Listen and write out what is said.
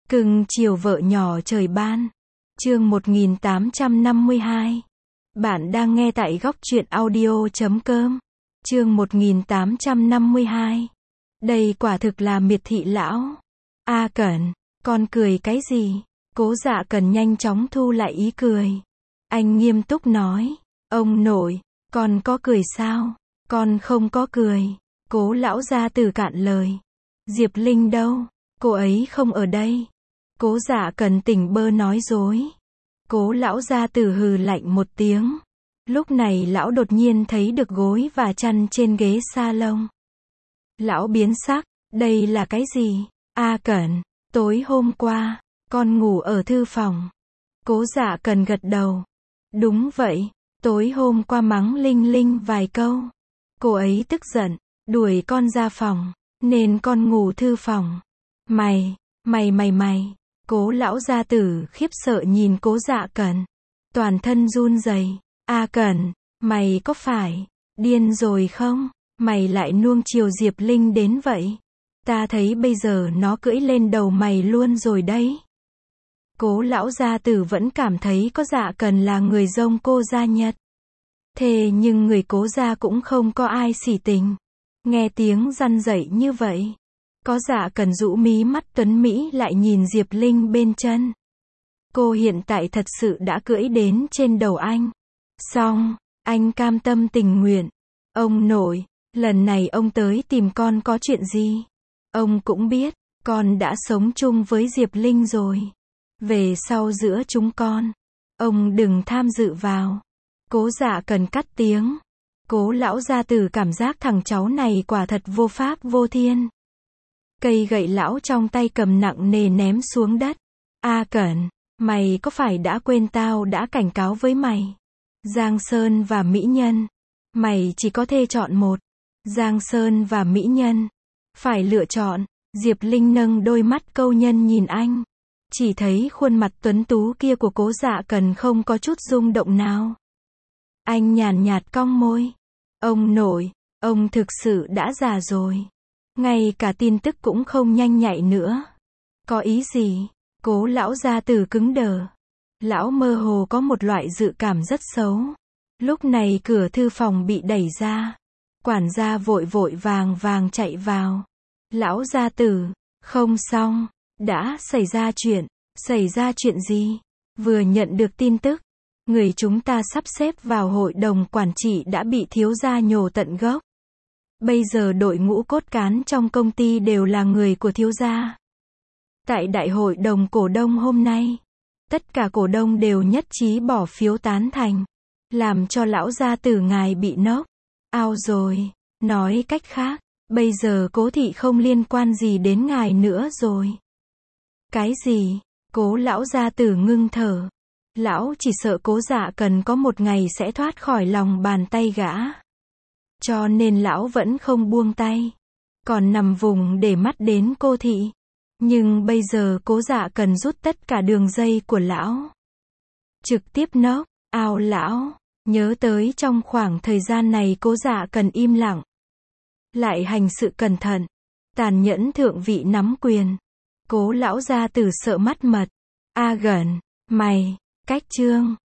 Cưng chiều vợ nhỏ trời ban. Chương 1852. Bạn đang nghe tại góc truyện audio.com. Chương 1852. Đây quả thực là miệt thị lão. A Cẩn, con cười cái gì? Cố Dạ Cần nhanh chóng thu lại ý cười. Anh nghiêm túc nói, ông nội, con có cười sao? Con không có cười. Cố lão gia tử cạn lời. Diệp Linh đâu? Cô ấy không ở đây. Cố Dạ Cần tỉnh bơ nói dối. Cố lão gia tử hừ lạnh một tiếng. Lúc này lão đột nhiên thấy được gối và chăn trên ghế salon. Lão biến sắc, đây là cái gì? A Cẩn, tối hôm qua, con ngủ ở thư phòng. Cố Dạ Cần gật đầu. Đúng vậy, tối hôm qua mắng Linh Linh vài câu. Cô ấy tức giận, đuổi con ra phòng, nên con ngủ thư phòng. Mày. Cố lão gia tử khiếp sợ nhìn Cố Dạ Cần. Toàn thân run rẩy. A Cẩn, mày có phải điên rồi không? Mày lại nuông chiều Diệp Linh đến vậy. Ta thấy bây giờ nó cưỡi lên đầu mày luôn rồi đấy. Cố lão gia tử vẫn cảm thấy có Dạ Cần là người dông cô gia Nhật. Thế nhưng người Cố gia cũng không có ai sỉ tình. Nghe tiếng răn rẩy như vậy. Có Dạ Cần rũ mí mắt tuấn Mỹ lại nhìn Diệp Linh bên chân. Cô hiện tại thật sự đã cưỡi đến trên đầu anh. Xong, anh cam tâm tình nguyện. Ông nội, lần này ông tới tìm con có chuyện gì? Ông cũng biết, con đã sống chung với Diệp Linh rồi. Về sau giữa chúng con, ông đừng tham dự vào. Cố Dạ Cần cắt tiếng. Cố lão gia tử cảm giác thằng cháu này quả thật vô pháp vô thiên. Cây gậy lão trong tay cầm nặng nề ném xuống đất. A Cẩn, mày có phải đã quên tao đã cảnh cáo với mày? Giang Sơn và mỹ nhân. Mày chỉ có thể chọn một. Giang Sơn và mỹ nhân. Phải lựa chọn. Diệp Linh nâng đôi mắt câu nhân nhìn anh. Chỉ thấy khuôn mặt tuấn tú kia của Cố Dạ Cần không có chút rung động nào. Anh nhàn nhạt cong môi. Ông nội, ông thực sự đã già rồi. Ngay cả tin tức cũng không nhanh nhạy nữa. Có ý gì? Cố lão gia tử cứng đờ. Lão mơ hồ có một loại dự cảm rất xấu. Lúc này cửa thư phòng bị đẩy ra. Quản gia vội vàng chạy vào. Lão gia tử, không xong, đã xảy ra chuyện. Xảy ra chuyện gì? Vừa nhận được tin tức, người chúng ta sắp xếp vào hội đồng quản trị đã bị thiếu gia nhổ tận gốc. Bây giờ đội ngũ cốt cán trong công ty đều là người của thiếu gia. Tại đại hội đồng cổ đông hôm nay, tất cả cổ đông đều nhất trí bỏ phiếu tán thành, làm cho lão gia tử ngài bị nốc ao rồi. Nói cách khác, bây giờ Cố thị không liên quan gì đến ngài nữa rồi. Cái gì? Cố lão gia tử ngưng thở. Lão chỉ sợ Cố Dạ Cần có một ngày sẽ thoát khỏi lòng bàn tay gã. Cho nên lão vẫn không buông tay. Còn nằm vùng để mắt đến cô thị. Nhưng bây giờ Cố Dạ Cần rút tất cả đường dây của lão. Trực tiếp nốc ao lão. Nhớ tới trong khoảng thời gian này Cố Dạ Cần im lặng. Lại hành sự cẩn thận. Tàn nhẫn thượng vị nắm quyền. Cố lão gia tử sợ mắt mật. A Cẩn, mày, cách chương.